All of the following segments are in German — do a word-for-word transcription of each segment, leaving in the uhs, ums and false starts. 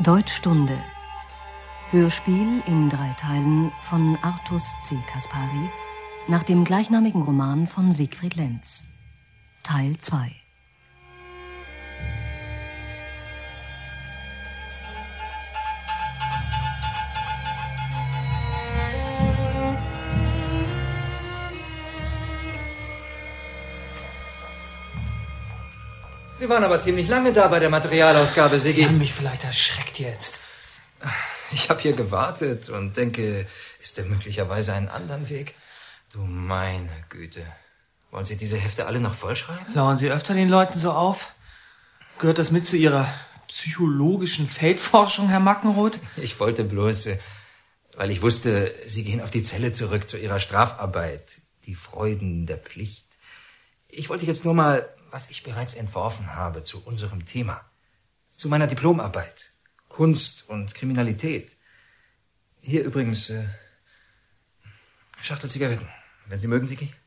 Deutschstunde. Hörspiel in drei Teilen von Artus C. Kaspari nach dem gleichnamigen Roman von Siegfried Lenz. Teil zwei. Sie waren aber ziemlich lange da bei der Materialausgabe, Siggi. Sie haben mich vielleicht erschreckt jetzt. Ich habe hier gewartet und denke, ist der möglicherweise einen anderen Weg? Du meine Güte. Wollen Sie diese Hefte alle noch vollschreiben? Lauern Sie öfter den Leuten so auf? Gehört das mit zu Ihrer psychologischen Feldforschung, Herr Mackenroth? Ich wollte bloß, weil ich wusste, Sie gehen auf die Zelle zurück zu Ihrer Strafarbeit. Die Freuden der Pflicht. Ich wollte jetzt nur mal, was ich bereits entworfen habe zu unserem Thema. Zu meiner Diplomarbeit. Kunst und Kriminalität. Hier übrigens, äh, Schachtel Zigaretten. Wenn Sie mögen, Sigi.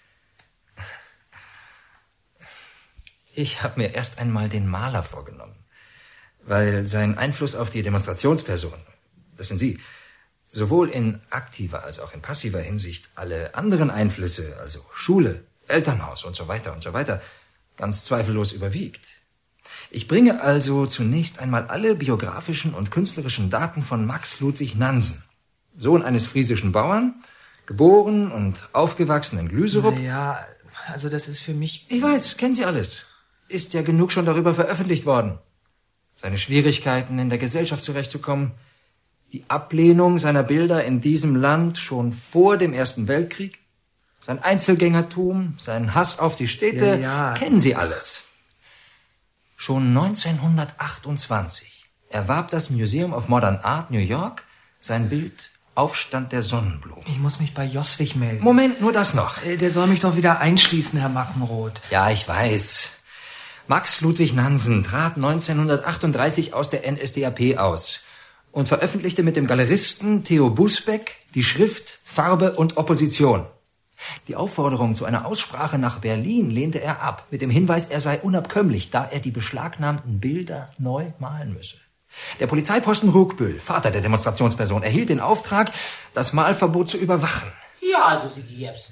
Ich habe mir erst einmal den Maler vorgenommen. Weil sein Einfluss auf die Demonstrationsperson, das sind Sie, sowohl in aktiver als auch in passiver Hinsicht alle anderen Einflüsse, also Schule, Elternhaus und so weiter und so weiter, ganz zweifellos überwiegt. Ich bringe also zunächst einmal alle biografischen und künstlerischen Daten von Max Ludwig Nansen, Sohn eines friesischen Bauern, geboren und aufgewachsen in Glüserup. Ja, also das ist für mich... Ich weiß, kennen Sie alles. Ist ja genug schon darüber veröffentlicht worden. Seine Schwierigkeiten, in der Gesellschaft zurechtzukommen, die Ablehnung seiner Bilder in diesem Land schon vor dem Ersten Weltkrieg, sein Einzelgängertum, sein Hass auf die Städte, ja, ja. Kennen Sie alles. Schon neunzehnhundertachtundzwanzig erwarb das Museum of Modern Art New York sein Bild Aufstand der Sonnenblumen. Ich muss mich bei Joswig melden. Moment, nur das noch. Der soll mich doch wieder einschließen, Herr Mackenroth. Ja, ich weiß. Max Ludwig Nansen trat neunzehnhundertachtunddreißig aus der N S D A P aus und veröffentlichte mit dem Galeristen Theo Busbeck die Schrift Farbe und Opposition. Die Aufforderung zu einer Aussprache nach Berlin lehnte er ab, mit dem Hinweis, er sei unabkömmlich, da er die beschlagnahmten Bilder neu malen müsse. Der Polizeiposten Ruckbüll, Vater der Demonstrationsperson, erhielt den Auftrag, das Malverbot zu überwachen. Ja, also Sie Jepsen.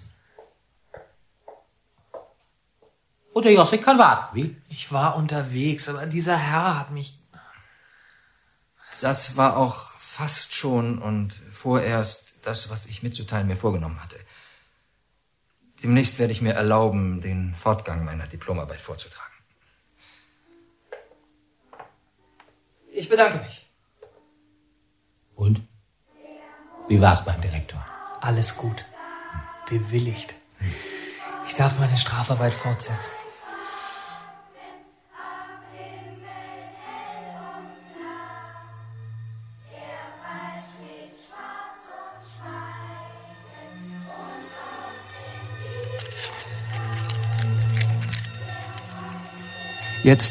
Und der Joswig kann warten, wie? Ich war unterwegs, aber dieser Herr hat mich... Das war auch fast schon und vorerst das, was ich mitzuteilen mir vorgenommen hatte. Demnächst werde ich mir erlauben, den Fortgang meiner Diplomarbeit vorzutragen. Ich bedanke mich. Und? Wie war's beim Direktor? Alles gut. Bewilligt. Ich darf meine Strafarbeit fortsetzen. Jetzt.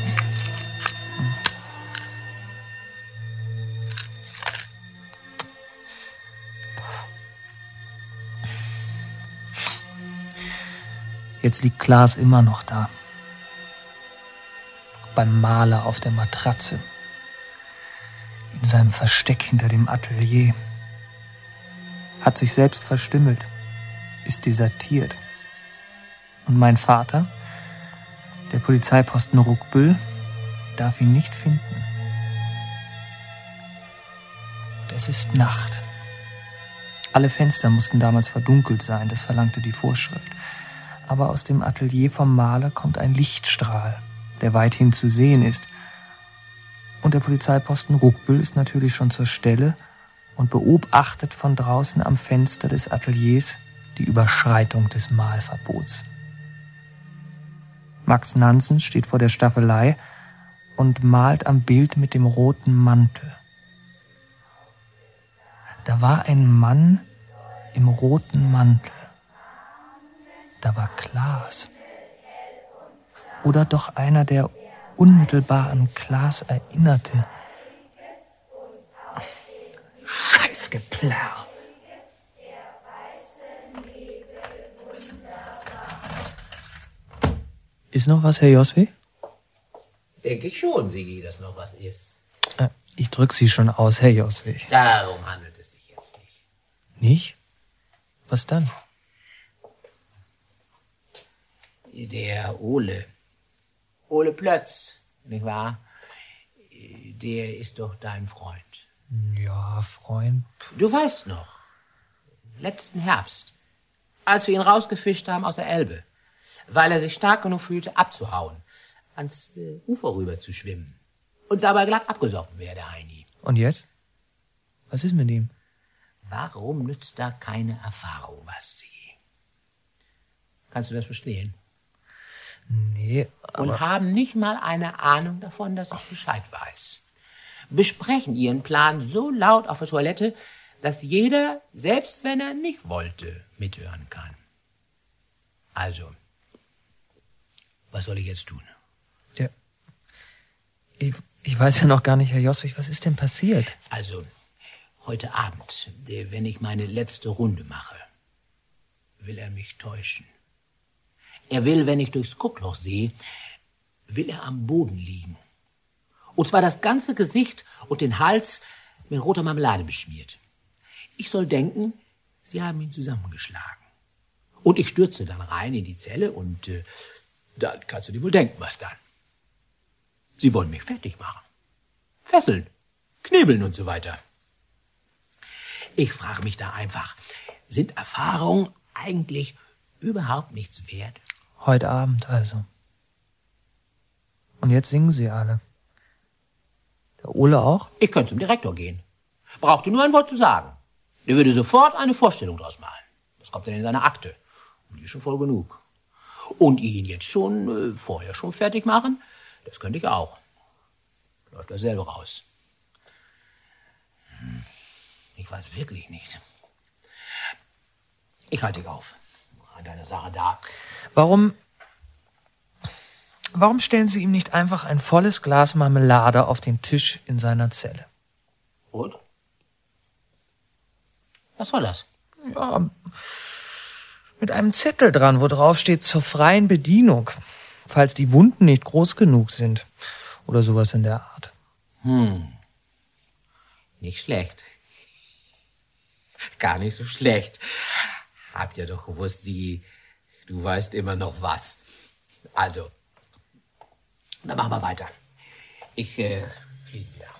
Jetzt liegt Klaas immer noch da. Beim Maler auf der Matratze. In seinem Versteck hinter dem Atelier. Hat sich selbst verstümmelt. Ist desertiert. Und mein Vater... Der Polizeiposten Ruckbüll darf ihn nicht finden. Und es ist Nacht. Alle Fenster mussten damals verdunkelt sein, das verlangte die Vorschrift. Aber aus dem Atelier vom Maler kommt ein Lichtstrahl, der weithin zu sehen ist. Und der Polizeiposten Ruckbüll ist natürlich schon zur Stelle und beobachtet von draußen am Fenster des Ateliers die Überschreitung des Malverbots. Max Nansen steht vor der Staffelei und malt am Bild mit dem roten Mantel. Da war ein Mann im roten Mantel. Da war Klaas. Oder doch einer, der unmittelbar an Klaas erinnerte. Scheißgeplärr. Ist noch was, Herr Joswig? Denke ich schon, Sigi, dass noch was ist. Äh, Ich drück Sie schon aus, Herr Joswig. Darum handelt es sich jetzt nicht. Nicht? Was dann? Der Ole. Ole Plötz, nicht wahr? Der ist doch dein Freund. Ja, Freund. Du weißt noch, letzten Herbst, als wir ihn rausgefischt haben aus der Elbe, weil er sich stark genug fühlte, abzuhauen, ans äh, Ufer rüber zu schwimmen und dabei glatt abgesoffen wäre, der Heini. Und jetzt? Was ist mit ihm? Warum nützt da keine Erfahrung was, Sigi? Kannst du das verstehen? Nee, aber... Und haben nicht mal eine Ahnung davon, dass ich Bescheid weiß. Besprechen ihren Plan so laut auf der Toilette, dass jeder, selbst wenn er nicht wollte, mithören kann. Also, was soll ich jetzt tun? Ja. Ich, ich weiß ja noch gar nicht, Herr Joswig, was ist denn passiert? Also, heute Abend, wenn ich meine letzte Runde mache, will er mich täuschen. Er will, wenn ich durchs Guckloch sehe, will er am Boden liegen. Und zwar das ganze Gesicht und den Hals mit roter Marmelade beschmiert. Ich soll denken, sie haben ihn zusammengeschlagen. Und ich stürze dann rein in die Zelle und äh, dann kannst du dir wohl denken, was dann. Sie wollen mich fertig machen. Fesseln, knebeln und so weiter. Ich frage mich da einfach, sind Erfahrungen eigentlich überhaupt nichts wert? Heute Abend also. Und jetzt singen Sie alle. Der Ole auch? Ich könnte zum Direktor gehen. Brauchte nur ein Wort zu sagen. Der würde sofort eine Vorstellung draus malen. Das kommt dann in seine Akte. Und die ist schon voll genug. Und ihn jetzt schon, äh, vorher schon fertig machen, das könnte ich auch. Läuft dasselbe raus. Hm. Ich weiß wirklich nicht. Ich halte dich auf. An deiner Sache da. Warum... Warum stellen Sie ihm nicht einfach ein volles Glas Marmelade auf den Tisch in seiner Zelle? Und? Was soll das? Ja, mit einem Zettel dran, wo drauf steht, zur freien Bedienung, falls die Wunden nicht groß genug sind. Oder sowas in der Art. Hm. Nicht schlecht. Gar nicht so schlecht. Habt ihr doch gewusst, die, du weißt immer noch was. Also, dann machen wir weiter. Ich äh, schließe wieder.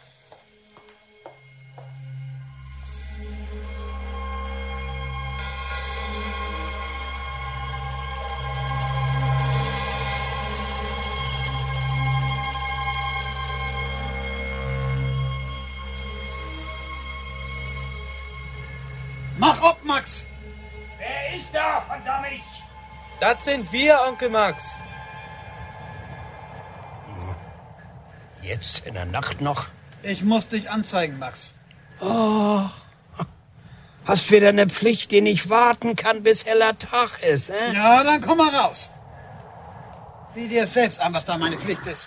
Mach ob, Max! Wer ist da, verdammt? Das sind wir, Onkel Max. Jetzt in der Nacht noch? Ich muss dich anzeigen, Max. Oh, hast wieder eine Pflicht, die nicht warten kann, bis heller Tag ist, eh? Ja, dann komm mal raus. Sieh dir selbst an, was da meine Pflicht ist.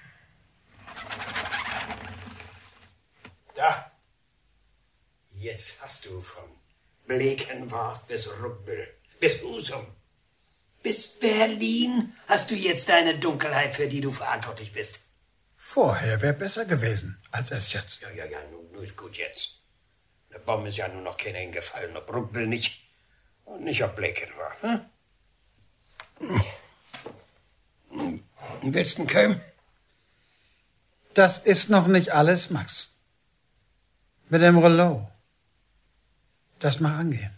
Da. Jetzt hast du von Blekenwarf bis Ruckbüll, bis Husum, bis Berlin hast du jetzt deine Dunkelheit, für die du verantwortlich bist. Vorher wäre besser gewesen, als es jetzt. Ja, ja, ja, nun, nun ist gut jetzt. Der Baum ist ja nur noch keiner hingefallen, ob Ruckbüll nicht und nicht ob Blekenwarf. Hm? Willst du kommen? Das ist noch nicht alles, Max. Mit dem Rollo. Das mag angehen.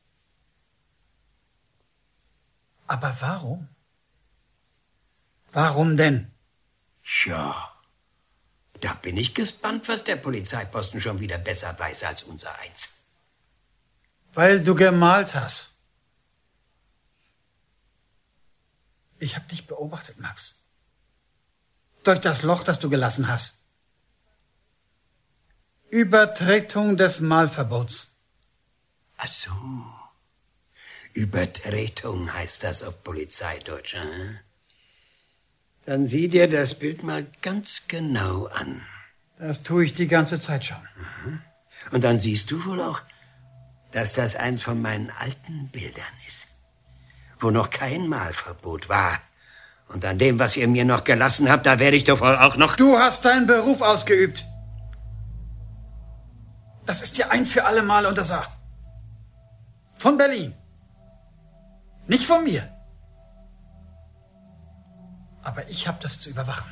Aber warum? Warum denn? Ja, da bin ich gespannt, was der Polizeiposten schon wieder besser weiß als unser Eins. Weil du gemalt hast. Ich habe dich beobachtet, Max. Durch das Loch, das du gelassen hast. Übertretung des Malverbots. Ach so. Übertretung heißt das auf Polizeideutsch, hm? Dann sieh dir das Bild mal ganz genau an. Das tue ich die ganze Zeit schon. Mhm. Und dann siehst du wohl auch, dass das eins von meinen alten Bildern ist, wo noch kein Malverbot war. Und an dem, was ihr mir noch gelassen habt, da werde ich doch wohl auch noch... Du hast deinen Beruf ausgeübt. Das ist dir ein für alle Mal untersagt. Von Berlin. Nicht von mir. Aber ich habe das zu überwachen.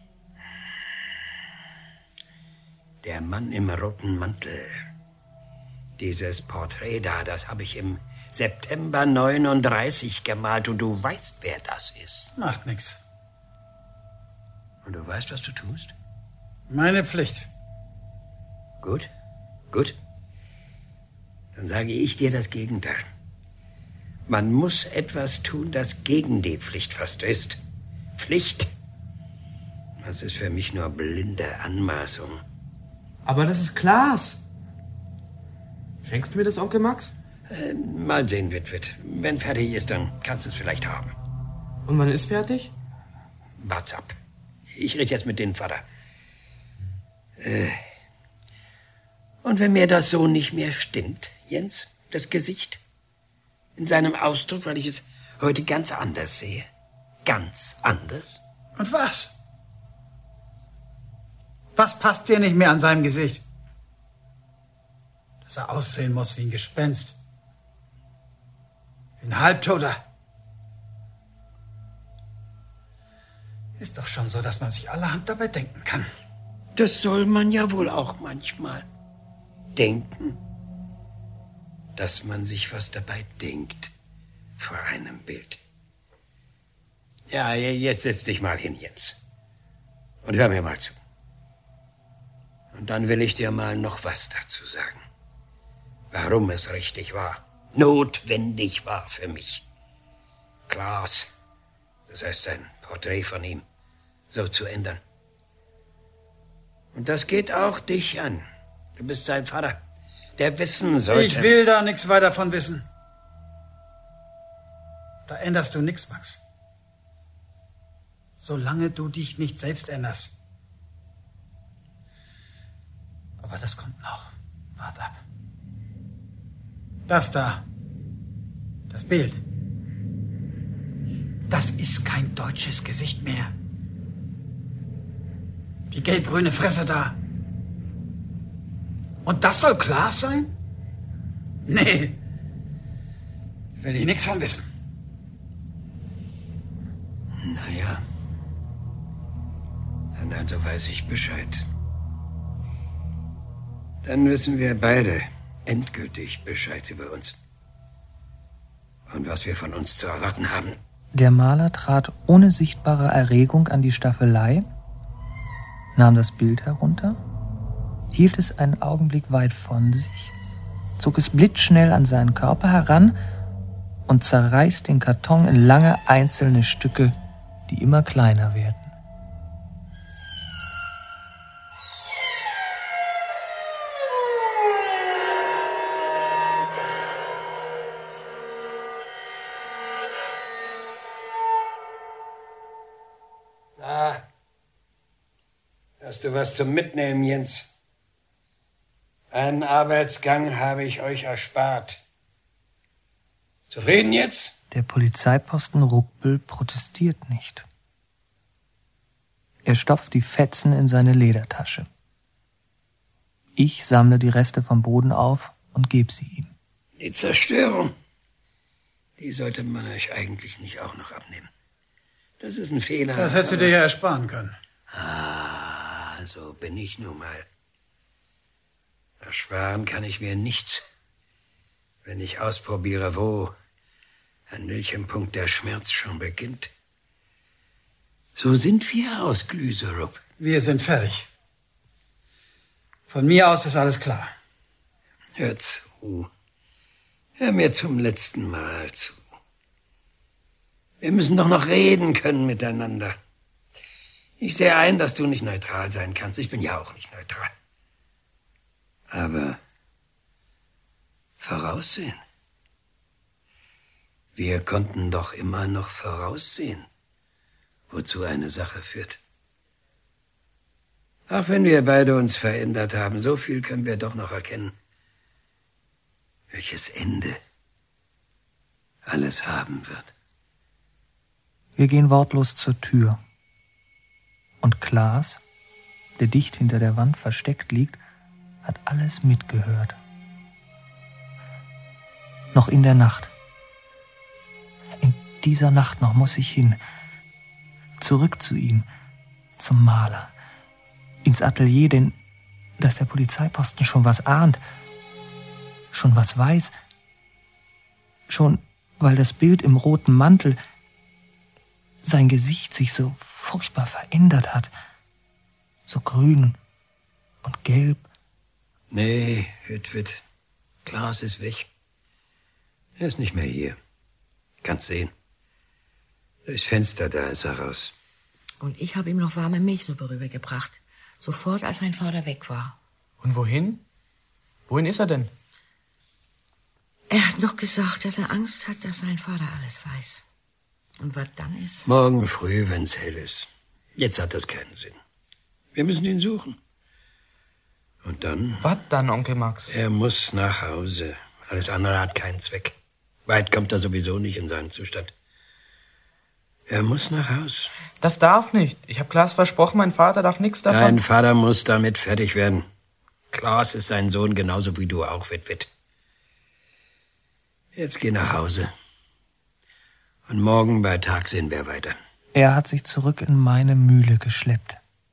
Der Mann im roten Mantel. Dieses Porträt da, das habe ich im September neununddreißig gemalt und du weißt, wer das ist. Macht nix. Und du weißt, was du tust? Meine Pflicht. Gut, gut. Dann sage ich dir das Gegenteil. Man muss etwas tun, das gegen die Pflicht verstößt. Pflicht. Das ist für mich nur blinde Anmaßung. Aber das ist Klaas. Schenkst du mir das, Onkel Max? Äh, mal sehen, Witwit. Wenn fertig ist, dann kannst du es vielleicht haben. Und wann ist fertig? Wart's ab. Ich rede jetzt mit dem Vater. Äh. Und wenn mir das so nicht mehr stimmt, Jens, das Gesicht, in seinem Ausdruck, weil ich es heute ganz anders sehe. Ganz anders. Und was? Was passt dir nicht mehr an seinem Gesicht? Dass er aussehen muss wie ein Gespenst. Wie ein Halbtoter. Ist doch schon so, dass man sich allerhand dabei denken kann. Das soll man ja wohl auch manchmal denken. Dass man sich was dabei denkt vor einem Bild. Ja, jetzt setz dich mal hin, Jens. Und hör mir mal zu. Und dann will ich dir mal noch was dazu sagen. Warum es richtig war, notwendig war für mich. Klaas, das heißt sein Porträt von ihm, so zu ändern. Und das geht auch dich an. Du bist sein Vater, der wissen sollte... Ich will da nichts weiter von wissen. Da änderst du nichts, Max. Solange du dich nicht selbst änderst. Aber das kommt noch. Wart ab. Das da. Das Bild. Das ist kein deutsches Gesicht mehr. Die gelb-grüne Fresse da. Und das soll Klaas sein? Nee. Will ich nichts von wissen. Naja. Dann also weiß ich Bescheid. Dann wissen wir beide endgültig Bescheid über uns. Und was wir von uns zu erwarten haben. Der Maler trat ohne sichtbare Erregung an die Staffelei, nahm das Bild herunter, hielt es einen Augenblick weit von sich, zog es blitzschnell an seinen Körper heran und zerreißt den Karton in lange einzelne Stücke, die immer kleiner werden. Na, hast du was zum Mitnehmen, Jens? Einen Arbeitsgang habe ich euch erspart. Zufrieden jetzt? Der Polizeiposten Ruckbüll protestiert nicht. Er stopft die Fetzen in seine Ledertasche. Ich sammle die Reste vom Boden auf und gebe sie ihm. Die Zerstörung, die sollte man euch eigentlich nicht auch noch abnehmen. Das ist ein Fehler. Das hättest du dir ja ersparen können. Ah, so bin ich nun mal. Ersparen kann ich mir nichts, wenn ich ausprobiere, wo, an welchem Punkt der Schmerz schon beginnt. So sind wir aus Glüserup. Wir sind fertig. Von mir aus ist alles klar. Hör zu. Hör mir zum letzten Mal zu. Wir müssen doch noch reden können miteinander. Ich sehe ein, dass du nicht neutral sein kannst. Ich bin ja auch nicht neutral. Aber voraussehen. Wir konnten doch immer noch voraussehen, wozu eine Sache führt. Auch wenn wir beide uns verändert haben, so viel können wir doch noch erkennen, welches Ende alles haben wird. Wir gehen wortlos zur Tür. Und Klaas, der dicht hinter der Wand versteckt liegt, hat alles mitgehört. Noch in der Nacht. In dieser Nacht noch muss ich hin. Zurück zu ihm, zum Maler. Ins Atelier, denn dass der Polizeiposten schon was ahnt, schon was weiß, schon weil das Bild im roten Mantel, sein Gesicht sich so furchtbar verändert hat, so grün und gelb. Nee, Witt, Witt, Klaas ist weg. Er ist nicht mehr hier. Kannst sehen. Durchs Fenster, da ist er raus. Und ich habe ihm noch warme Milchsuppe rübergebracht. Sofort, als sein Vater weg war. Und wohin? Wohin ist er denn? Er hat noch gesagt, dass er Angst hat, dass sein Vater alles weiß. Und was dann ist? Morgen früh, wenn's hell ist. Jetzt hat das keinen Sinn. Wir müssen ihn suchen. Und dann? Was dann, Onkel Max? Er muss nach Hause. Alles andere hat keinen Zweck. Weit kommt er sowieso nicht in seinen Zustand. Er muss nach Haus. Das darf nicht. Ich habe Klaas versprochen, mein Vater darf nichts davon. Dein Vater muss damit fertig werden. Klaas ist sein Sohn genauso wie du auch, Witt, Witt. Jetzt geh nach Hause. Und morgen bei Tag sehen wir weiter. Er hat sich zurück in meine Mühle geschleppt.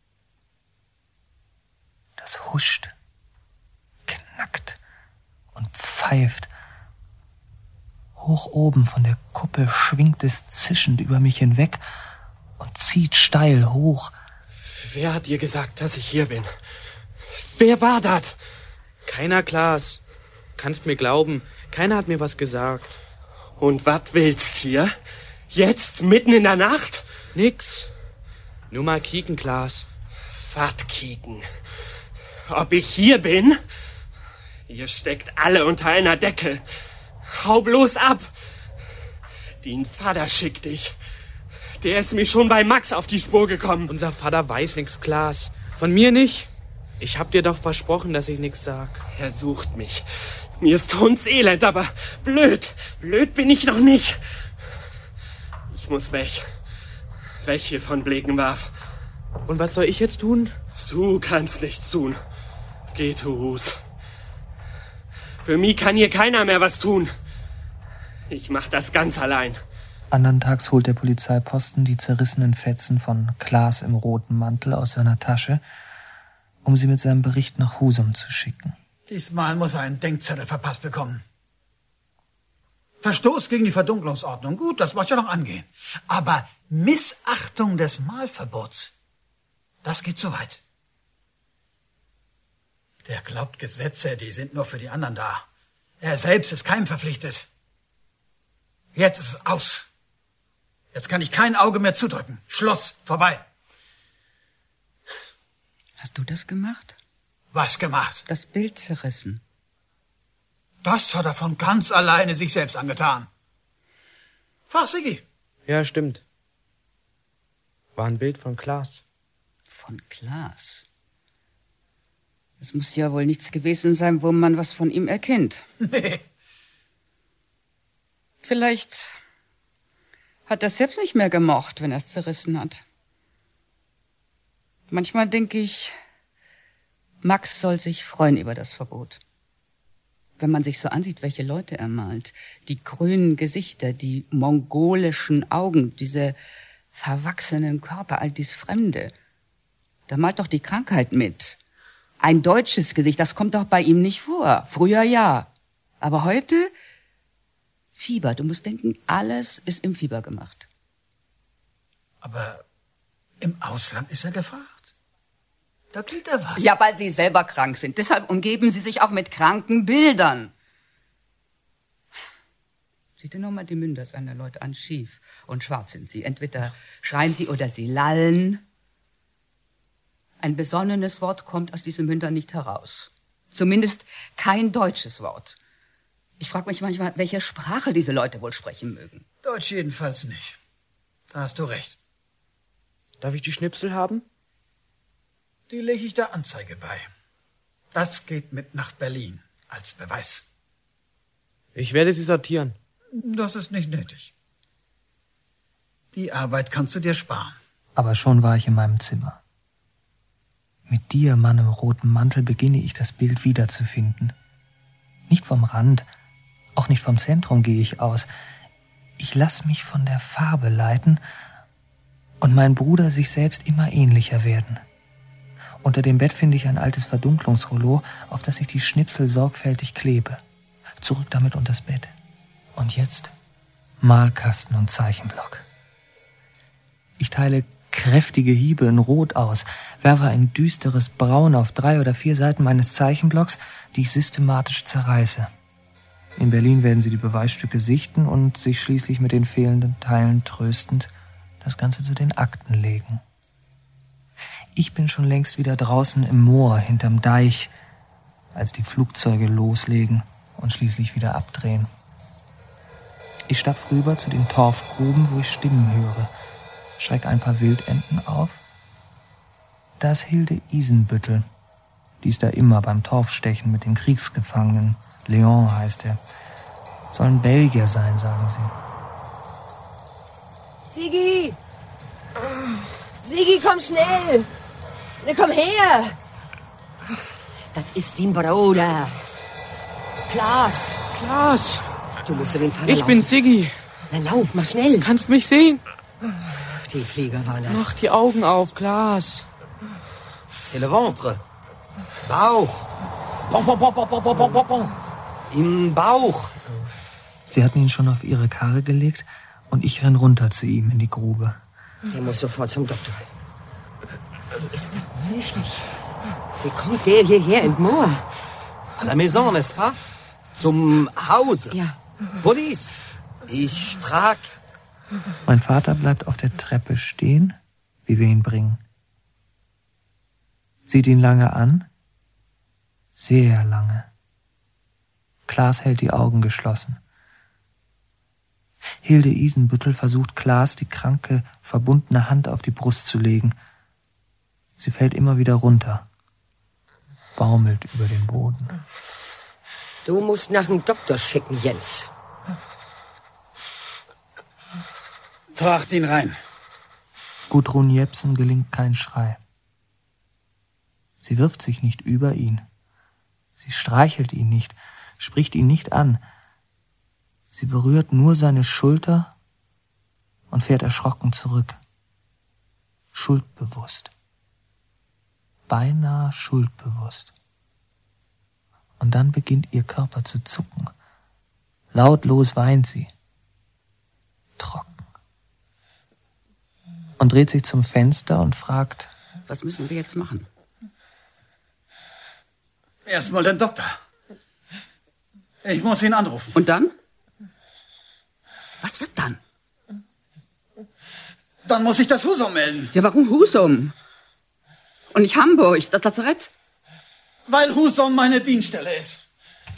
Das huscht, knackt und pfeift. Hoch oben von der Kuppel schwingt es zischend über mich hinweg und zieht steil hoch. Wer hat dir gesagt, dass ich hier bin? Wer war das? Keiner, Klaas. Kannst mir glauben, keiner hat mir was gesagt. Und was willst hier? Jetzt, mitten in der Nacht? Nix. Nur mal kicken, Klaas. Was kicken? Ob ich hier bin? Ihr steckt alle unter einer Decke. Hau bloß ab! Den Vater schickt dich. Der ist mir schon bei Max auf die Spur gekommen. Unser Vater weiß nix, Klaas. Von mir nicht. Ich hab dir doch versprochen, dass ich nix sag. Er sucht mich. Mir ist hundselend, aber blöd. Blöd bin ich noch nicht. Ich muss weg. Weg hier von Blekenwarf. Und was soll ich jetzt tun? Du kannst nichts tun. Geh, Turus. Für mich kann hier keiner mehr was tun. Ich mach das ganz allein. Andern Tags holt der Polizeiposten die zerrissenen Fetzen von Klaas im roten Mantel aus seiner Tasche, um sie mit seinem Bericht nach Husum zu schicken. Diesmal muss er einen Denkzettel verpasst bekommen. Verstoß gegen die Verdunklungsordnung, gut, das mag ja noch angehen. Aber Missachtung des Malverbots, das geht zu weit. Der glaubt, Gesetze, die sind nur für die anderen da. Er selbst ist keinem verpflichtet. Jetzt ist es aus. Jetzt kann ich kein Auge mehr zudrücken. Schluss, vorbei. Hast du das gemacht? Was gemacht? Das Bild zerrissen. Das hat er von ganz alleine sich selbst angetan. Frag Siggi. Ja, stimmt. War ein Bild von Klaas. Von Klaas? Es muss ja wohl nichts gewesen sein, wo man was von ihm erkennt. Nee. Vielleicht hat er es selbst nicht mehr gemocht, wenn er es zerrissen hat. Manchmal denke ich, Max soll sich freuen über das Verbot. Wenn man sich so ansieht, welche Leute er malt, die grünen Gesichter, die mongolischen Augen, diese verwachsenen Körper, all dies Fremde, da malt doch die Krankheit mit. Ein deutsches Gesicht, das kommt doch bei ihm nicht vor. Früher ja. Aber heute? Fieber. Du musst denken, alles ist im Fieber gemacht. Aber im Ausland ist er gefragt. Da gilt er was. Ja, weil Sie selber krank sind. Deshalb umgeben Sie sich auch mit kranken Bildern. Sieh dir nur mal die Münder seiner Leute an. Schief und schwarz sind sie. Entweder schreien sie oder sie lallen. Ein besonnenes Wort kommt aus diesen Mündern nicht heraus. Zumindest kein deutsches Wort. Ich frage mich manchmal, welche Sprache diese Leute wohl sprechen mögen. Deutsch jedenfalls nicht. Da hast du recht. Darf ich die Schnipsel haben? Die lege ich der Anzeige bei. Das geht mit nach Berlin als Beweis. Ich werde sie sortieren. Das ist nicht nötig. Die Arbeit kannst du dir sparen. Aber schon war ich in meinem Zimmer. Mit dir, Mann im roten Mantel, beginne ich das Bild wiederzufinden. Nicht vom Rand, auch nicht vom Zentrum gehe ich aus. Ich lass mich von der Farbe leiten und mein Bruder sich selbst immer ähnlicher werden. Unter dem Bett finde ich ein altes Verdunklungsrollo, auf das ich die Schnipsel sorgfältig klebe. Zurück damit unters Bett. Und jetzt Malkasten und Zeichenblock. Ich teile kräftige Hiebe in Rot aus, werfe ein düsteres Braun auf drei oder vier Seiten meines Zeichenblocks, die ich systematisch zerreiße. In Berlin werden sie die Beweisstücke sichten und sich schließlich mit den fehlenden Teilen tröstend das Ganze zu den Akten legen. Ich bin schon längst wieder draußen im Moor hinterm Deich, als die Flugzeuge loslegen und schließlich wieder abdrehen. Ich stapf rüber zu den Torfgruben, wo ich Stimmen höre, schreck ein paar Wildenten auf. Da ist Hilde Isenbüttel. Die ist da immer beim Torfstechen mit den Kriegsgefangenen. Leon heißt er. Soll ein Belgier sein, sagen sie. Sigi! Sigi, komm schnell! Na, komm her! Das ist dein Bruder. Klaas! Klaas! Du musst zu den Vater Ich laufen. bin Sigi. Na, lauf mal schnell. Kannst mich sehen? Die Flieger waren das. Mach die Augen auf, Klaas. C'est le ventre. Bauch. Pom, pom, pom, pom, pom, pom, pom, pom. Im Bauch. Sie hatten ihn schon auf ihre Karre gelegt und ich renn runter zu ihm in die Grube. Der muss sofort zum Doktor. Wie ist das möglich? Wie kommt der hierher im Moor? À la maison, n'est-ce pas? Zum Hause. Ja. Police. Ich trag. Mein Vater bleibt auf der Treppe stehen, wie wir ihn bringen. Sieht ihn lange an. Sehr lange. Klaas hält die Augen geschlossen. Hilde Isenbüttel versucht Klaas die kranke, verbundene Hand auf die Brust zu legen. Sie fällt immer wieder runter, baumelt über den Boden. Du musst nach dem Doktor schicken, Jens. Tracht ihn rein. Gudrun Jepsen gelingt kein Schrei. Sie wirft sich nicht über ihn. Sie streichelt ihn nicht, spricht ihn nicht an. Sie berührt nur seine Schulter und fährt erschrocken zurück. Schuldbewusst. Beinahe schuldbewusst. Und dann beginnt ihr Körper zu zucken. Lautlos weint sie. Trocken. Und dreht sich zum Fenster und fragt: Was müssen wir jetzt machen? Erstmal den Doktor. Ich muss ihn anrufen. Und dann? Was wird dann? Dann muss ich das Husum melden. Ja, warum Husum? Und nicht Hamburg, das Lazarett? Weil Husum meine Dienststelle ist.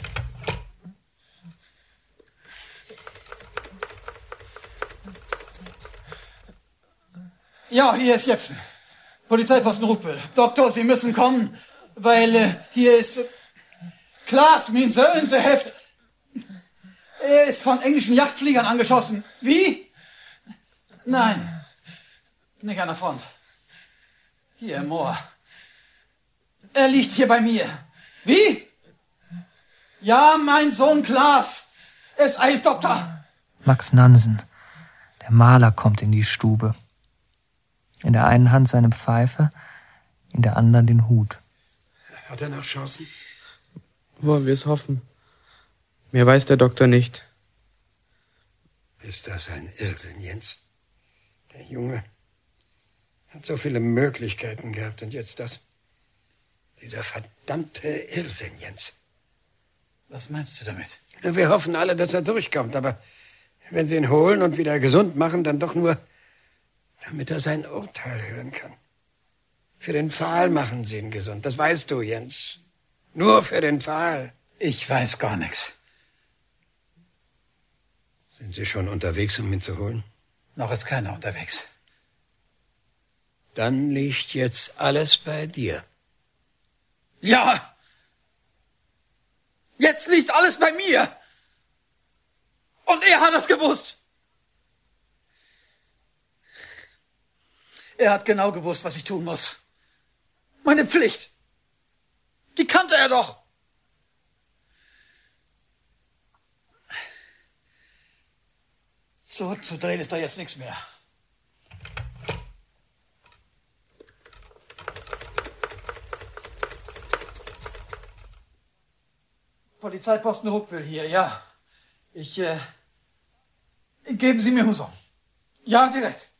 Ja, hier ist Jepsen. Polizeiposten Ruppel. Doktor, Sie müssen kommen, weil äh, hier ist... Äh, Klaas, mein Sohn, Sie Heft. Er ist von englischen Yachtfliegern angeschossen. Wie? Nein, nicht an der Front. Hier im Moor. Er liegt hier bei mir. Wie? Ja, mein Sohn Klaas. Es eilt, Doktor. Max Nansen, der Maler, kommt in die Stube. In der einen Hand seine Pfeife, in der anderen den Hut. Hat er noch Chancen? Wollen wir es hoffen. Mehr weiß der Doktor nicht. Ist das ein Irrsinn, Jens? Der Junge hat so viele Möglichkeiten gehabt und jetzt das. Dieser verdammte Irrsinn, Jens. Was meinst du damit? Wir hoffen alle, dass er durchkommt, aber wenn sie ihn holen und wieder gesund machen, dann doch nur, damit er sein Urteil hören kann. Für den Pfahl machen sie ihn gesund, das weißt du, Jens. Nur für den Pfahl. Ich weiß gar nichts. Sind Sie schon unterwegs, um ihn zu holen? Noch ist keiner unterwegs. Dann liegt jetzt alles bei dir. Ja! Jetzt liegt alles bei mir! Und er hat es gewusst! Er hat genau gewusst, was ich tun muss. Meine Pflicht. Die kannte er doch. Zurückzudrehen ist da jetzt nichts mehr. Polizeiposten Ruckwill hier, ja. Ich, äh... Geben Sie mir Huson. Ja, direkt.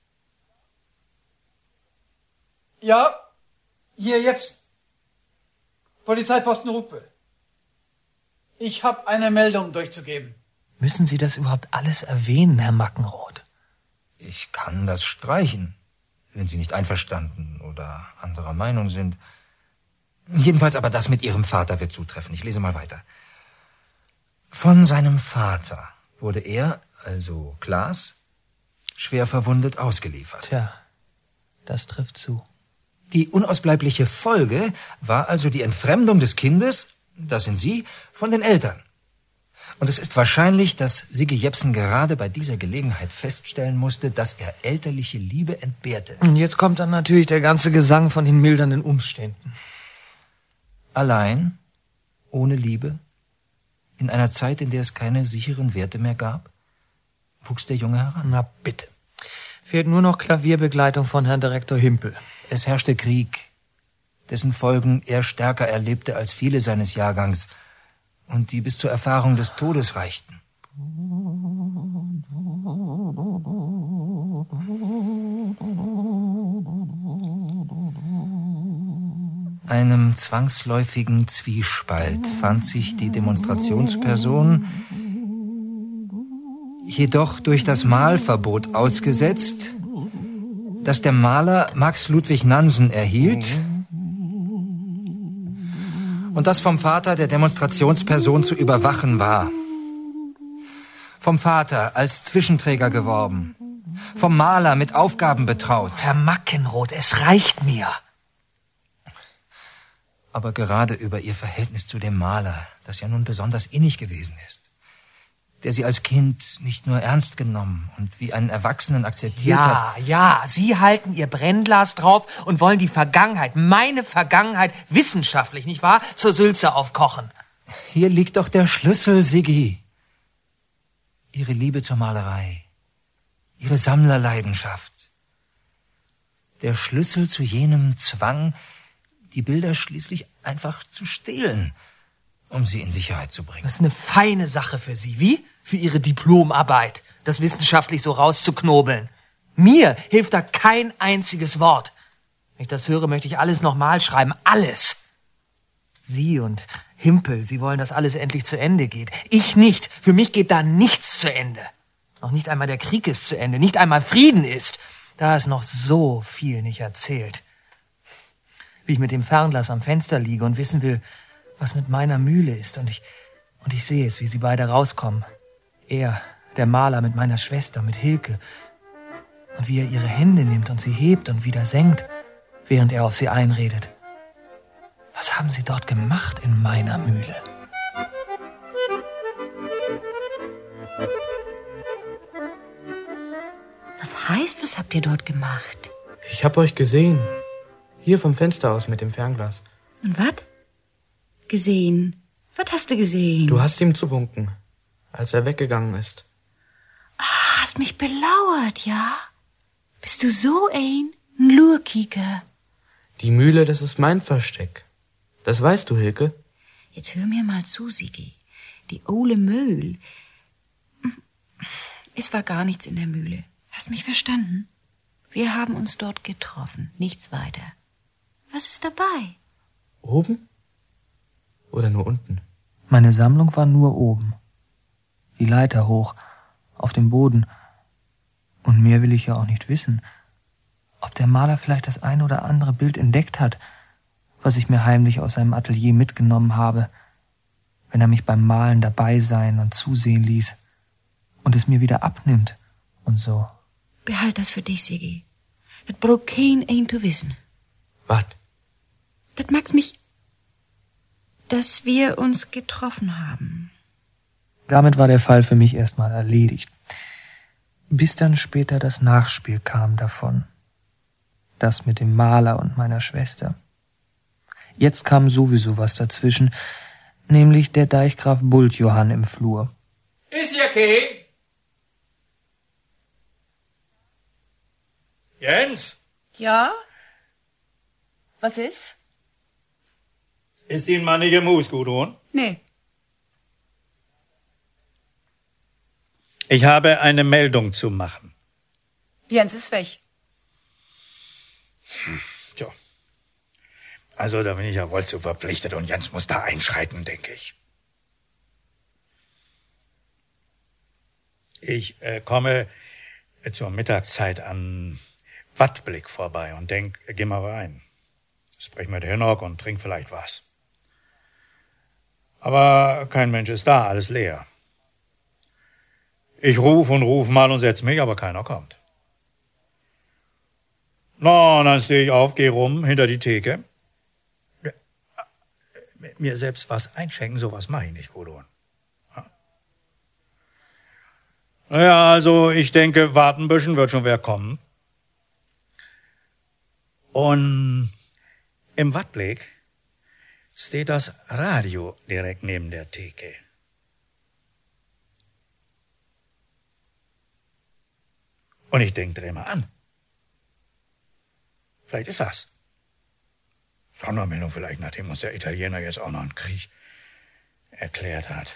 Ja, hier jetzt. Polizeiposten Ruckwill. Ich habe eine Meldung durchzugeben. Müssen Sie das überhaupt alles erwähnen, Herr Mackenroth? Ich kann das streichen, wenn Sie nicht einverstanden oder anderer Meinung sind. Jedenfalls aber das mit Ihrem Vater wird zutreffen. Ich lese mal weiter. Von seinem Vater wurde er, also Klaas, schwer verwundet ausgeliefert. Tja, das trifft zu. Die unausbleibliche Folge war also die Entfremdung des Kindes, das sind Sie, von den Eltern. Und es ist wahrscheinlich, dass Siggi Jepsen gerade bei dieser Gelegenheit feststellen musste, dass er elterliche Liebe entbehrte. Und jetzt kommt dann natürlich der ganze Gesang von den mildernden Umständen. Allein, ohne Liebe, in einer Zeit, in der es keine sicheren Werte mehr gab, wuchs der Junge heran. Na bitte. Fehlt nur noch Klavierbegleitung von Herrn Direktor Himpel. Es herrschte Krieg, dessen Folgen er stärker erlebte als viele seines Jahrgangs und die bis zur Erfahrung des Todes reichten. Einem zwangsläufigen Zwiespalt fand sich die Demonstrationsperson, jedoch durch das Malverbot ausgesetzt, das der Maler Max Ludwig Nansen erhielt und das vom Vater der Demonstrationsperson zu überwachen war. Vom Vater als Zwischenträger geworben, vom Maler mit Aufgaben betraut. Herr Mackenroth, es reicht mir. Aber gerade über ihr Verhältnis zu dem Maler, das ja nun besonders innig gewesen ist, der sie als Kind nicht nur ernst genommen und wie einen Erwachsenen akzeptiert ja, hat. Ja, ja, Sie halten Ihr Brennglas drauf und wollen die Vergangenheit, meine Vergangenheit, wissenschaftlich, nicht wahr, zur Sülze aufkochen. Hier liegt doch der Schlüssel, Siggi. Ihre Liebe zur Malerei, Ihre Sammlerleidenschaft. Der Schlüssel zu jenem Zwang, die Bilder schließlich einfach zu stehlen, um sie in Sicherheit zu bringen. Das ist eine feine Sache für Sie. Wie? Für Ihre Diplomarbeit, das wissenschaftlich so rauszuknobeln. Mir hilft da kein einziges Wort. Wenn ich das höre, möchte ich alles nochmal schreiben. Alles. Sie und Himpel, Sie wollen, dass alles endlich zu Ende geht. Ich nicht. Für mich geht da nichts zu Ende. Noch nicht einmal der Krieg ist zu Ende. Nicht einmal Frieden ist. Da ist noch so viel nicht erzählt. Wie ich mit dem Fernglas am Fenster liege und wissen will, was mit meiner Mühle ist. Und ich, und ich sehe es, wie sie beide rauskommen. Er, der Maler, mit meiner Schwester, mit Hilke. Und wie er ihre Hände nimmt und sie hebt und wieder senkt, während er auf sie einredet. Was haben Sie dort gemacht in meiner Mühle? Was heißt, was habt ihr dort gemacht? Ich hab euch gesehen. Hier vom Fenster aus mit dem Fernglas. Und was? Gesehen? Was hast du gesehen? Du hast ihm zuwunken, als er weggegangen ist. Ah, hast mich belauert, ja? Bist du so ein Lurkiker? Die Mühle, das ist mein Versteck. Das weißt du, Hilke? Jetzt hör mir mal zu, Siggi. Die Ole Mühl. Es war gar nichts in der Mühle. Hast mich verstanden? Wir haben uns dort getroffen, nichts weiter. Was ist dabei? Oben? Oder nur unten? Meine Sammlung war nur oben. Die Leiter hoch, auf dem Boden. Und mehr will ich ja auch nicht wissen. Ob der Maler vielleicht das ein oder andere Bild entdeckt hat, was ich mir heimlich aus seinem Atelier mitgenommen habe, wenn er mich beim Malen dabei sein und zusehen ließ und es mir wieder abnimmt und so. Behalt das für dich, Siggi. Das braucht kein ein zu wissen. Was? Das mag's mich, dass wir uns getroffen haben. Damit war der Fall für mich erstmal erledigt. Bis dann später das Nachspiel kam davon. Das mit dem Maler und meiner Schwester. Jetzt kam sowieso was dazwischen, nämlich der Deichgraf Bultjohann im Flur. Ist ja okay. Jens? Ja? Was ist? Ist Ihnen mal nicht Mus, Gudrun? Nee. Ich habe eine Meldung zu machen. Jens ist weg. Hm, tja. Also, da bin ich ja wohl zu verpflichtet und Jens muss da einschreiten, denke ich. Ich äh, komme zur Mittagszeit an Wattblick vorbei und denk, geh mal rein. Sprech mit Hinnock und trink vielleicht was. Aber kein Mensch ist da, alles leer. Ich ruf und ruf mal und setz mich, aber keiner kommt. Na, dann steh ich auf, geh rum, hinter die Theke. Mir selbst was einschenken, sowas mache ich nicht, Gudrun. Naja, also ich denke, warten ein bisschen, wird schon wer kommen. Und im Wattblick steht das Radio direkt neben der Theke. Und ich denk, dreh mal an. Vielleicht ist was. Sondermeldung vielleicht, nachdem uns der Italiener jetzt auch noch einen Krieg erklärt hat.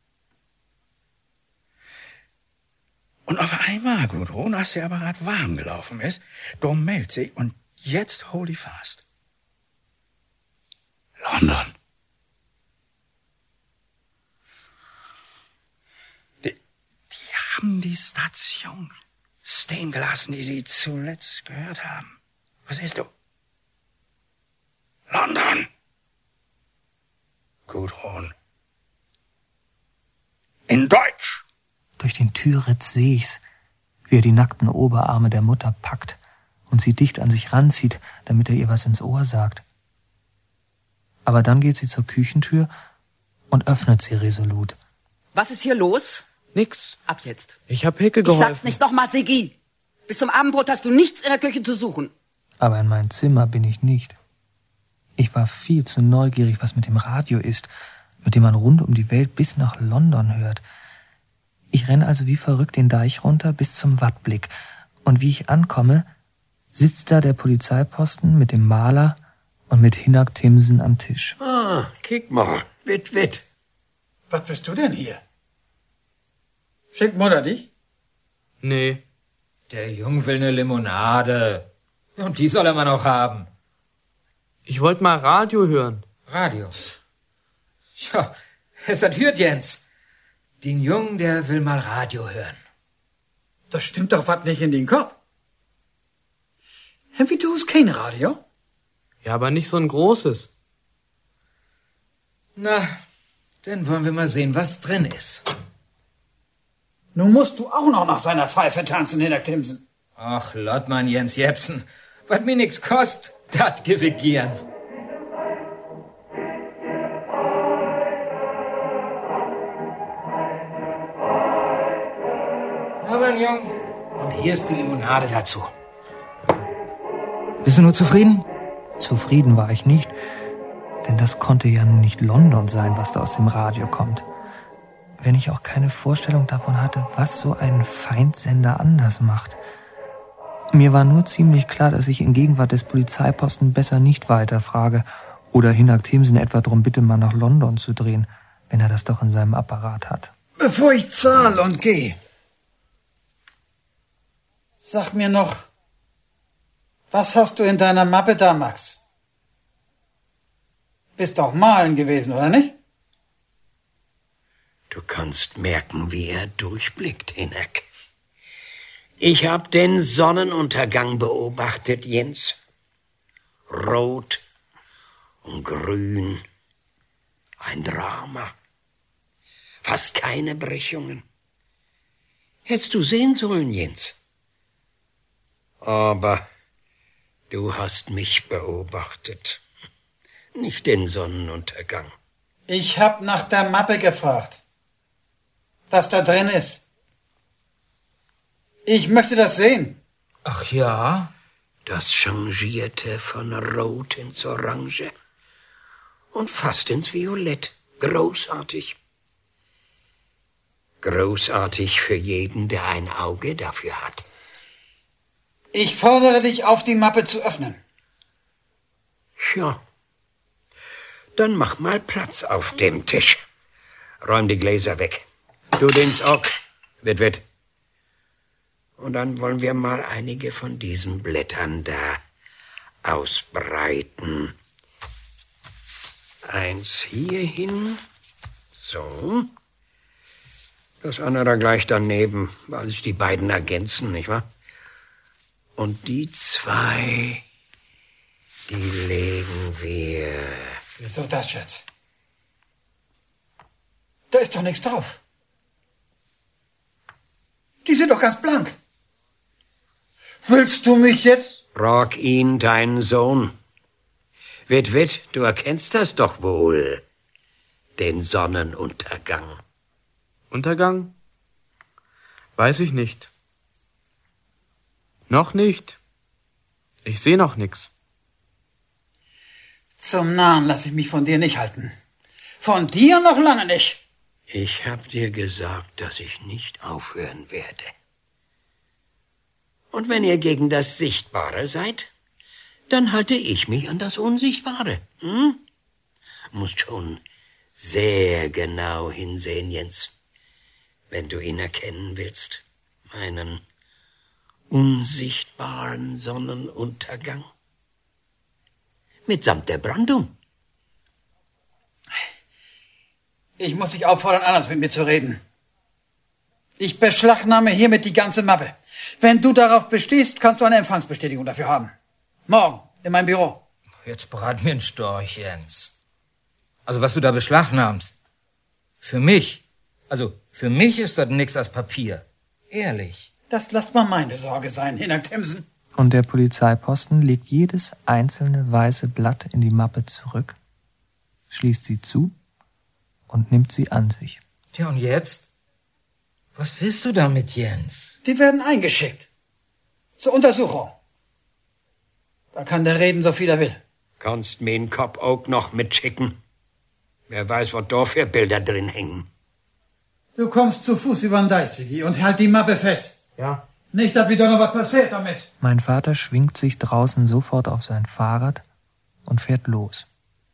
Und auf einmal, Gudrun, als der Apparat warm gelaufen ist, da meldet sich und jetzt hol die fast. London. Die, die haben die Station stehen gelassen, die sie zuletzt gehört haben. Was ist du? London. Gudrun. In Deutsch. Durch den Türritz seh ich's, wie er die nackten Oberarme der Mutter packt und sie dicht an sich ranzieht, damit er ihr was ins Ohr sagt. Aber dann geht sie zur Küchentür und öffnet sie resolut. Was ist hier los? Nix. Ab jetzt. Ich hab Hicke Ich geholfen. sag's nicht nochmal, Sigi. Bis zum Abendbrot hast du nichts in der Küche zu suchen. Aber in mein Zimmer bin ich nicht. Ich war viel zu neugierig, was mit dem Radio ist, mit dem man rund um die Welt bis nach London hört. Ich renne also wie verrückt den Deich runter bis zum Wattblick. Und wie ich ankomme, sitzt da der Polizeiposten mit dem Maler und mit Hinnerk Timsen am Tisch. Ah, kick mal. Witt, witt. Was bist du denn hier? Schickt Mutter dich? Nee. Der Jung will eine Limonade. Und die soll er mal noch haben. Ich wollte mal Radio hören. Radio? Ja, es hat hört, Jens. Den Jungen, der will mal Radio hören. Das stimmt doch was nicht in den Kopf. Wie du hast kein Radio? Ja, aber nicht so ein großes. Na, dann wollen wir mal sehen, was drin ist. Nun musst du auch noch nach seiner Pfeife tanzen, Hinnerk Timsen. Ach, Lottmann, Jens Jepsen. Was mir nix kost, dat gib ich gern. Na, mein Jung, und hier ist die Limonade dazu. Bist du nur zufrieden? Zufrieden war ich nicht, denn das konnte ja nun nicht London sein, was da aus dem Radio kommt. Wenn ich auch keine Vorstellung davon hatte, was so ein Feindsender anders macht. Mir war nur ziemlich klar, dass ich in Gegenwart des Polizeiposten besser nicht weiterfrage oder Hinnerk Timsen etwa darum bitte, mal nach London zu drehen, wenn er das doch in seinem Apparat hat. Bevor ich zahl und geh, sag mir noch, was hast du in deiner Mappe da, Max? Bist doch malen gewesen, oder nicht? Du kannst merken, wie er durchblickt, Hinnerk. Ich hab den Sonnenuntergang beobachtet, Jens. Rot und grün. Ein Drama. Fast keine Brechungen. Hättest du sehen sollen, Jens. Aber du hast mich beobachtet. Nicht den Sonnenuntergang. Ich hab nach der Mappe gefragt, was da drin ist. Ich möchte das sehen. Ach ja? Das changierte von Rot ins Orange Und fast ins Violett. Großartig. Großartig für jeden, der ein Auge dafür hat. Ich fordere dich auf, die Mappe zu öffnen. Ja. Dann mach mal Platz auf dem Tisch. Räum die Gläser weg. Du den's auch, Witwit. Und dann wollen wir mal einige von diesen Blättern da ausbreiten. Eins hier hin. So. Das andere gleich daneben, weil sich die beiden ergänzen, nicht wahr? Und die zwei, die legen wir... Wieso das, Schatz? Da ist doch nichts drauf. Die sind doch ganz blank. Willst du mich jetzt? Rock ihn, deinen Sohn. Witwit, du erkennst das doch wohl. Den Sonnenuntergang. Untergang? Weiß ich nicht. Noch nicht. Ich sehe noch nix. Zum Narren lasse ich mich von dir nicht halten. Von dir noch lange nicht. Ich hab dir gesagt, dass ich nicht aufhören werde. Und wenn ihr gegen das Sichtbare seid, dann halte ich mich an das Unsichtbare. Hm? Musst schon sehr genau hinsehen, Jens, wenn du ihn erkennen willst. Meinen unsichtbaren Sonnenuntergang. Mitsamt der Brandung. Ich muss dich auffordern, anders mit mir zu reden. Ich beschlagnahme hiermit die ganze Mappe. Wenn du darauf bestehst, kannst du eine Empfangsbestätigung dafür haben. Morgen, in meinem Büro. Jetzt brat mir ein Storch, Jens. Also was du da beschlagnahmst. Für mich, also für mich ist das nix als Papier. Ehrlich. Das lass mal meine Sorge sein, Hinak Timsen. Und der Polizeiposten legt jedes einzelne weiße Blatt in die Mappe zurück, schließt sie zu und nimmt sie an sich. Tja, und jetzt? Was willst du damit, Jens? Die werden eingeschickt. Zur Untersuchung. Da kann der reden, so viel er will. Kannst mir den Kopf auch noch mitschicken. Wer weiß, was da für Bilder drin hängen. Du kommst zu Fuß über den Deichsigi und halt die Mappe fest. Ja. Nicht, dass wieder noch was passiert damit. Mein Vater schwingt sich draußen sofort auf sein Fahrrad und fährt los.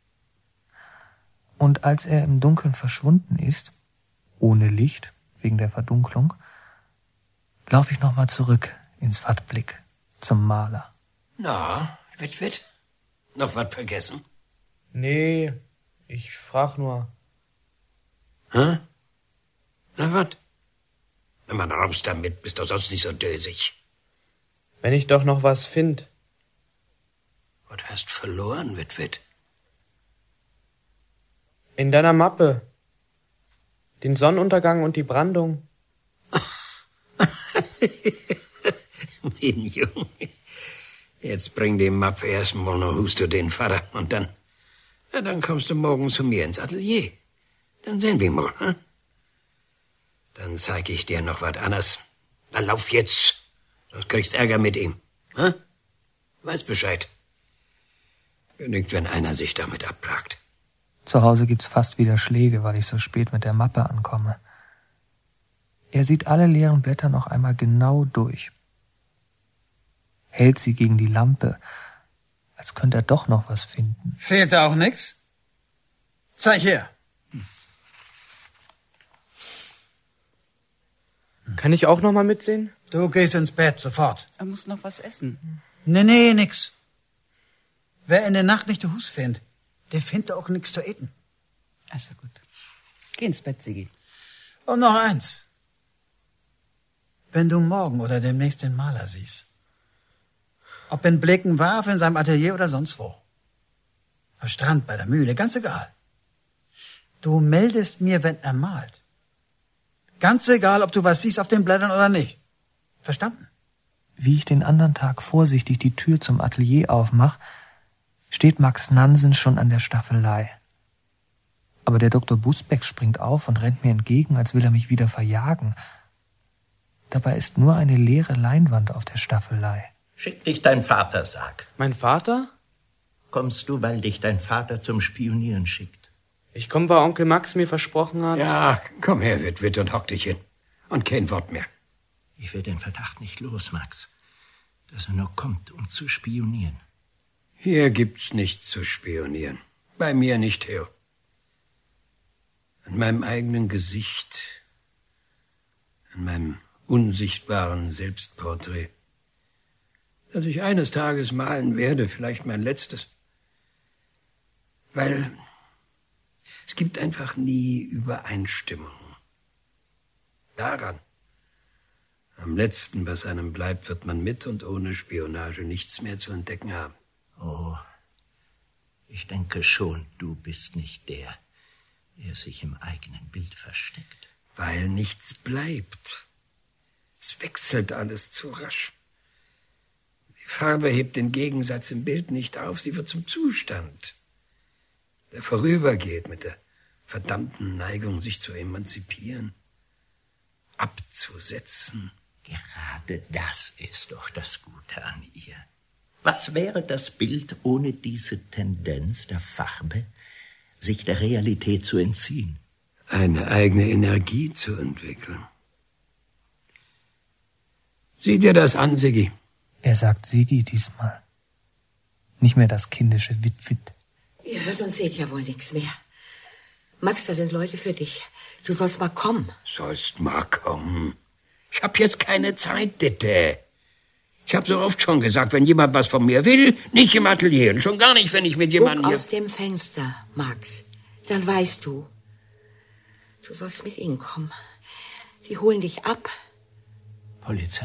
Und als er im Dunkeln verschwunden ist, ohne Licht, wegen der Verdunklung, laufe ich nochmal zurück ins Wattblick zum Maler. Na, Witwit, noch was vergessen? Nee, ich frag nur. Hä? Na wat? Na mal raus damit, bist doch sonst nicht so dösig. Wenn ich doch noch was find. Was hast verloren, Witwit? In deiner Mappe. Den Sonnenuntergang und die Brandung. Mein Junge. Jetzt bring die Mappe erstmal noch Hust du den Vater und dann, ja, dann kommst du morgen zu mir ins Atelier. Dann sehen wir mal, hm? Dann zeig ich dir noch was anderes. Dann lauf jetzt. Du kriegst Ärger mit ihm. Hm? Weiß Bescheid. Genügt, wenn einer sich damit abplagt. Zu Hause gibt's fast wieder Schläge, weil ich so spät mit der Mappe ankomme. Er sieht alle leeren Blätter noch einmal genau durch. Hält sie gegen die Lampe, als könnte er doch noch was finden. Fehlt da auch nix? Zeig her. Kann ich auch noch mal mitsehen? Du gehst ins Bett, sofort. Er muss noch was essen. Nee, nee, nix. Wer in der Nacht nicht den Hus findet, der findet auch nix zu eten. Also gut. Geh ins Bett, Sigi. Und noch eins. Wenn du morgen oder demnächst den Maler siehst, ob in Bleckenwarf, in seinem Atelier oder sonst wo, am Strand, bei der Mühle, ganz egal. Du meldest mir, wenn er malt. Ganz egal, ob du was siehst auf den Blättern oder nicht. Verstanden? Wie ich den anderen Tag vorsichtig die Tür zum Atelier aufmach, steht Max Nansen schon an der Staffelei. Aber der Doktor Busbeck springt auf und rennt mir entgegen, als will er mich wieder verjagen. Dabei ist nur eine leere Leinwand auf der Staffelei. Schick dich dein Vater, sag. Mein Vater? Kommst du, weil dich dein Vater zum Spionieren schickt? Ich komme, weil Onkel Max mir versprochen hat. Ja, komm her, Witwit, und hock dich hin. Und kein Wort mehr. Ich will den Verdacht nicht los, Max, dass er nur kommt, um zu spionieren. Hier gibt's nichts zu spionieren. Bei mir nicht, Theo. An meinem eigenen Gesicht, an meinem unsichtbaren Selbstporträt, das ich eines Tages malen werde, vielleicht mein letztes. Weil es gibt einfach nie Übereinstimmung. Daran, am letzten, was einem bleibt, wird man mit und ohne Spionage nichts mehr zu entdecken haben. Oh, ich denke schon, du bist nicht der, der sich im eigenen Bild versteckt. Weil nichts bleibt. Es wechselt alles zu rasch. Die Farbe hebt den Gegensatz im Bild nicht auf, sie wird zum Zustand, der vorübergeht mit der verdammten Neigung, sich zu emanzipieren, abzusetzen. Gerade das ist doch das Gute an ihr. Was wäre das Bild ohne diese Tendenz der Farbe, sich der Realität zu entziehen? Eine eigene Energie zu entwickeln. Sieh dir das an, Siggi. Er sagt Siggi diesmal. Nicht mehr das kindische Wit-Wit. Ihr hört und seht ja wohl nichts mehr. Max, da sind Leute für dich. Du sollst mal kommen. Sollst mal kommen. Ich hab jetzt keine Zeit, Ditte. Ich hab so oft schon gesagt, wenn jemand was von mir will, nicht im Atelier. Und schon gar nicht, wenn ich mit jemandem Guck hier... aus dem Fenster, Max. Dann weißt du. Du sollst mit ihnen kommen. Die holen dich ab. Polizei.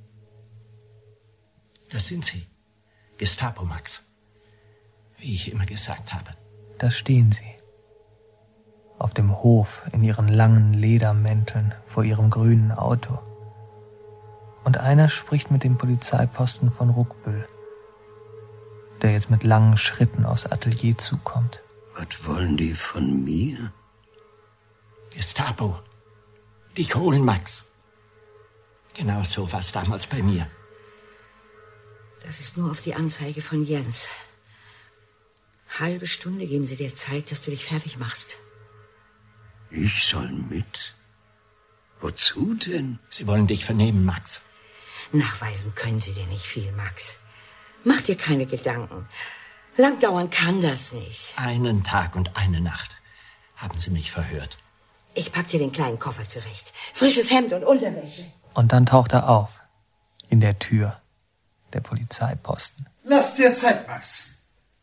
Das sind sie. Gestapo, Max. Wie ich immer gesagt habe. Da stehen sie. Auf dem Hof in ihren langen Ledermänteln vor ihrem grünen Auto. Und einer spricht mit dem Polizeiposten von Ruckbüll, der jetzt mit langen Schritten aufs Atelier zukommt. Was wollen die von mir? Gestapo. Dich holen, Max. Genau so war es damals bei mir. Das ist nur auf die Anzeige von Jens. Halbe Stunde geben sie dir Zeit, dass du dich fertig machst. Ich soll mit? Wozu denn? Sie wollen dich vernehmen, Max. Nachweisen können sie dir nicht viel, Max. Mach dir keine Gedanken. Lang dauern kann das nicht. Einen Tag und eine Nacht haben sie mich verhört. Ich pack dir den kleinen Koffer zurecht. Frisches Hemd und Unterwäsche. Und dann taucht er auf. In der Tür. Der Polizeiposten. Lass dir Zeit, Max.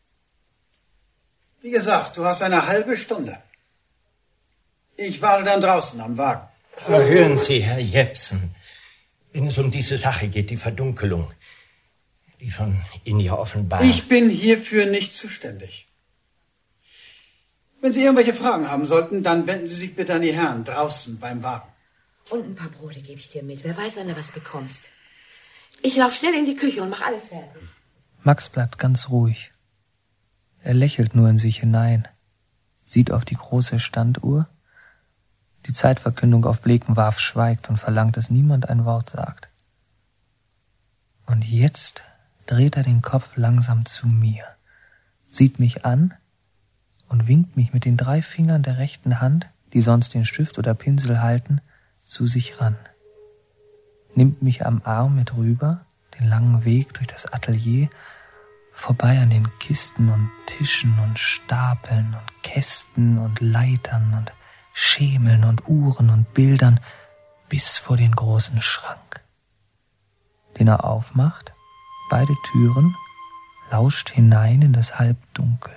Wie gesagt, du hast eine halbe Stunde. Ich warte dann draußen am Wagen. Aber hören Sie, Herr Jepsen, wenn es um diese Sache geht, die Verdunkelung, die von Ihnen ja offenbar... Ich bin hierfür nicht zuständig. Wenn Sie irgendwelche Fragen haben sollten, dann wenden Sie sich bitte an die Herren draußen beim Wagen. Und ein paar Brote gebe ich dir mit. Wer weiß, wann du was bekommst. Ich lauf schnell in die Küche und mach alles fertig. Max bleibt ganz ruhig. Er lächelt nur in sich hinein, sieht auf die große Standuhr. Die Zeitverkündung auf Blekenwarf schweigt und verlangt, dass niemand ein Wort sagt. Und jetzt dreht er den Kopf langsam zu mir, sieht mich an und winkt mich mit den drei Fingern der rechten Hand, die sonst den Stift oder Pinsel halten, zu sich ran. Nimmt mich am Arm mit rüber, den langen Weg durch das Atelier, vorbei an den Kisten und Tischen und Stapeln und Kästen und Leitern und Schemeln und Uhren und Bildern, bis vor den großen Schrank, den er aufmacht, beide Türen, lauscht hinein in das Halbdunkel.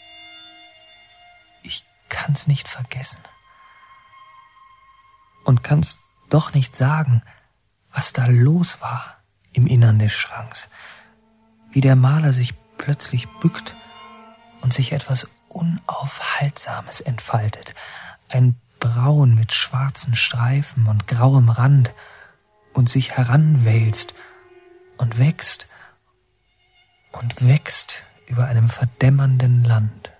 Ich kann's nicht vergessen und kann's doch nicht sagen, was da los war im Innern des Schranks, wie der Maler sich plötzlich bückt und sich etwas Unaufhaltsames entfaltet, ein Braun mit schwarzen Streifen und grauem Rand und sich heranwälzt und wächst und wächst über einem verdämmernden Land.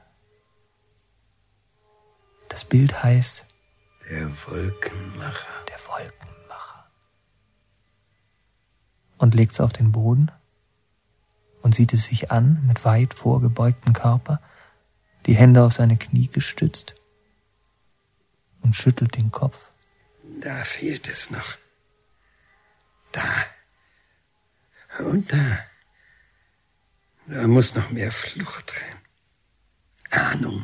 Das Bild heißt Der Wolkenmacher. Der Wolkenmacher. Und legt's auf den Boden und und sieht es sich an mit weit vorgebeugtem Körper, die Hände auf seine Knie gestützt und schüttelt den Kopf. Da fehlt es noch. Da. Und da. Da muss noch mehr Flucht rein. Ahnung.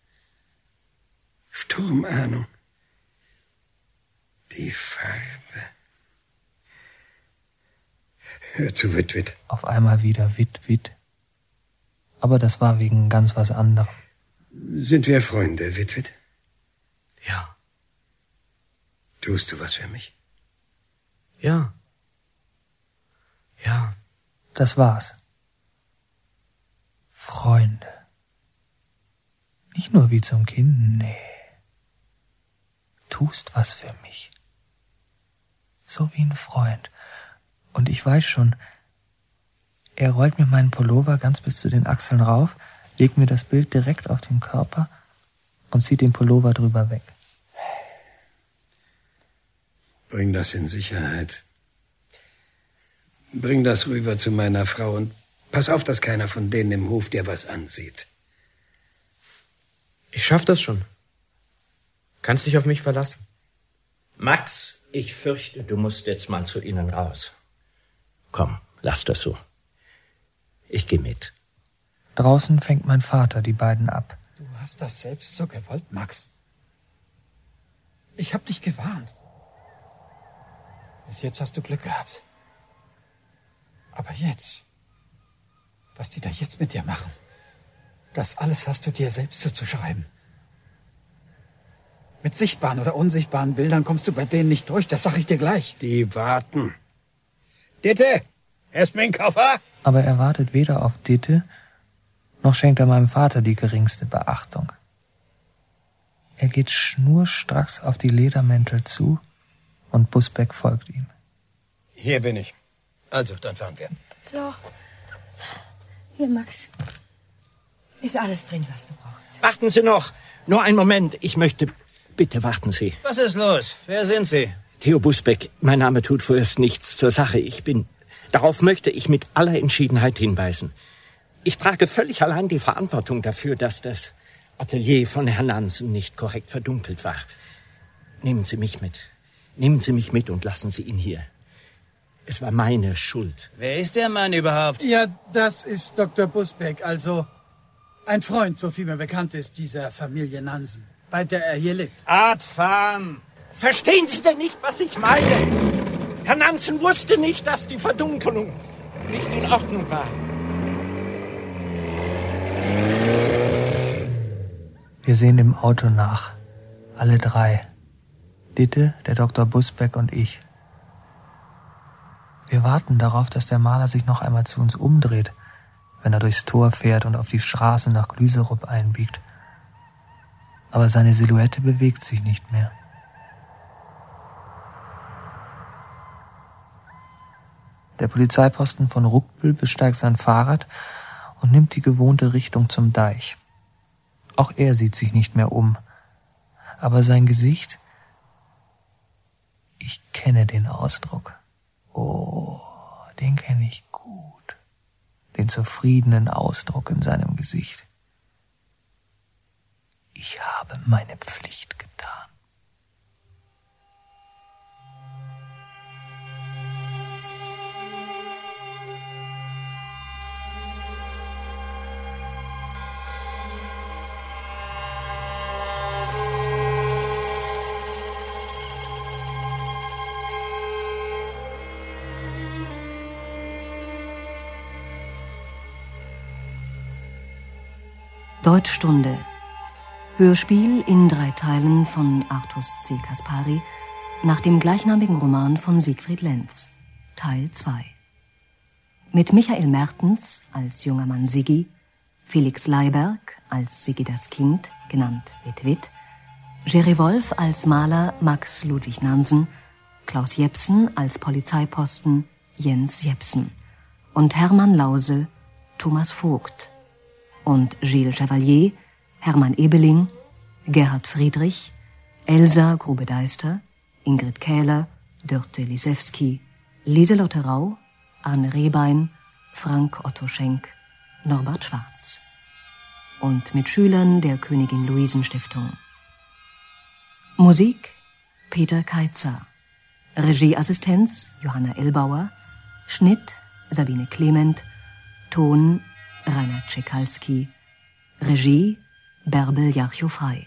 Sturmahnung. Die Farbe. Hör zu, Wit-Wit. Auf einmal wieder Wit-Wit. Aber das war wegen ganz was anderem. Sind wir Freunde, Wit-Wit? Ja. Tust du was für mich? Ja. Ja. Das war's. Freunde. Nicht nur wie zum Kind, nee. Tust was für mich. So wie ein Freund. Und ich weiß schon, er rollt mir meinen Pullover ganz bis zu den Achseln rauf, legt mir das Bild direkt auf den Körper und zieht den Pullover drüber weg. Bring das in Sicherheit. Bring das rüber zu meiner Frau und pass auf, dass keiner von denen im Hof dir was ansieht. Ich schaff das schon. Kannst dich auf mich verlassen. Max, ich fürchte, du musst jetzt mal zu ihnen raus. Komm, lass das so. Ich geh mit. Draußen fängt mein Vater die beiden ab. Du hast das selbst so gewollt, Max. Ich hab dich gewarnt. Bis jetzt hast du Glück gehabt. Aber jetzt, was die da jetzt mit dir machen, das alles hast du dir selbst zuzuschreiben. Mit sichtbaren oder unsichtbaren Bildern kommst du bei denen nicht durch, das sag ich dir gleich. Die warten. Ditte, erst mein Koffer. Aber er wartet weder auf Ditte, noch schenkt er meinem Vater die geringste Beachtung. Er geht schnurstracks auf die Ledermäntel zu und Busbeck folgt ihm. Hier bin ich. Also, dann fahren wir. So. Hier, Max. Ist alles drin, was du brauchst. Warten Sie noch. Nur einen Moment. Ich möchte... Bitte warten Sie. Was ist los? Wer sind Sie? Theo Busbeck. Mein Name tut vorerst nichts zur Sache. Ich bin... Darauf möchte ich mit aller Entschiedenheit hinweisen. Ich trage völlig allein die Verantwortung dafür, dass das Atelier von Herrn Nansen nicht korrekt verdunkelt war. Nehmen Sie mich mit. Nehmen Sie mich mit und lassen Sie ihn hier. Es war meine Schuld. Wer ist der Mann überhaupt? Ja, das ist Doktor Busbeck, also ein Freund, so viel mir bekannt ist, dieser Familie Nansen, bei der er hier lebt. Abfahren! Verstehen Sie denn nicht, was ich meine? Herr Nansen wusste nicht, dass die Verdunkelung nicht in Ordnung war. Wir sehen dem Auto nach. Alle drei. Ditte, der Doktor Busbeck und ich. Wir warten darauf, dass der Maler sich noch einmal zu uns umdreht, wenn er durchs Tor fährt und auf die Straße nach Glüserup einbiegt. Aber seine Silhouette bewegt sich nicht mehr. Der Polizeiposten von Ruckbüll besteigt sein Fahrrad und nimmt die gewohnte Richtung zum Deich. Auch er sieht sich nicht mehr um. Aber sein Gesicht... Ich kenne den Ausdruck. Oh, den kenne ich gut. Den zufriedenen Ausdruck in seinem Gesicht. Ich habe meine Pflicht getan. Deutschstunde. Hörspiel in drei Teilen von Artus C. Kaspari nach dem gleichnamigen Roman von Siegfried Lenz. Teil zwei. Mit Michael Mertens als junger Mann Siggi, Felix Leiberg als Siggi das Kind, genannt Wit-Wit, Jerry Wolf als Maler Max Ludwig Nansen, Klaus Jepsen als Polizeiposten Jens Jepsen und Hermann Lause Thomas Vogt und Gilles Chevalier, Hermann Ebeling, Gerhard Friedrich, Elsa Grube-Deister, Ingrid Kähler, Dörte Lisewski, Lieselotte Rau, Arne Rehbein, Frank Otto Schenk, Norbert Schwarz. Und mit Schülern der Königin Luisen Stiftung. Musik Peter Keitzer. Regieassistenz Johanna Ellbauer. Schnitt Sabine Clement. Ton Rainer Tschekalski. Regie Bärbel Jarchow-Frey.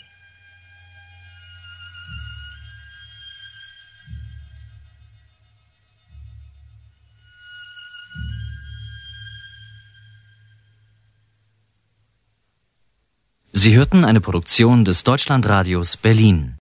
Sie hörten eine Produktion des Deutschlandradios Berlin.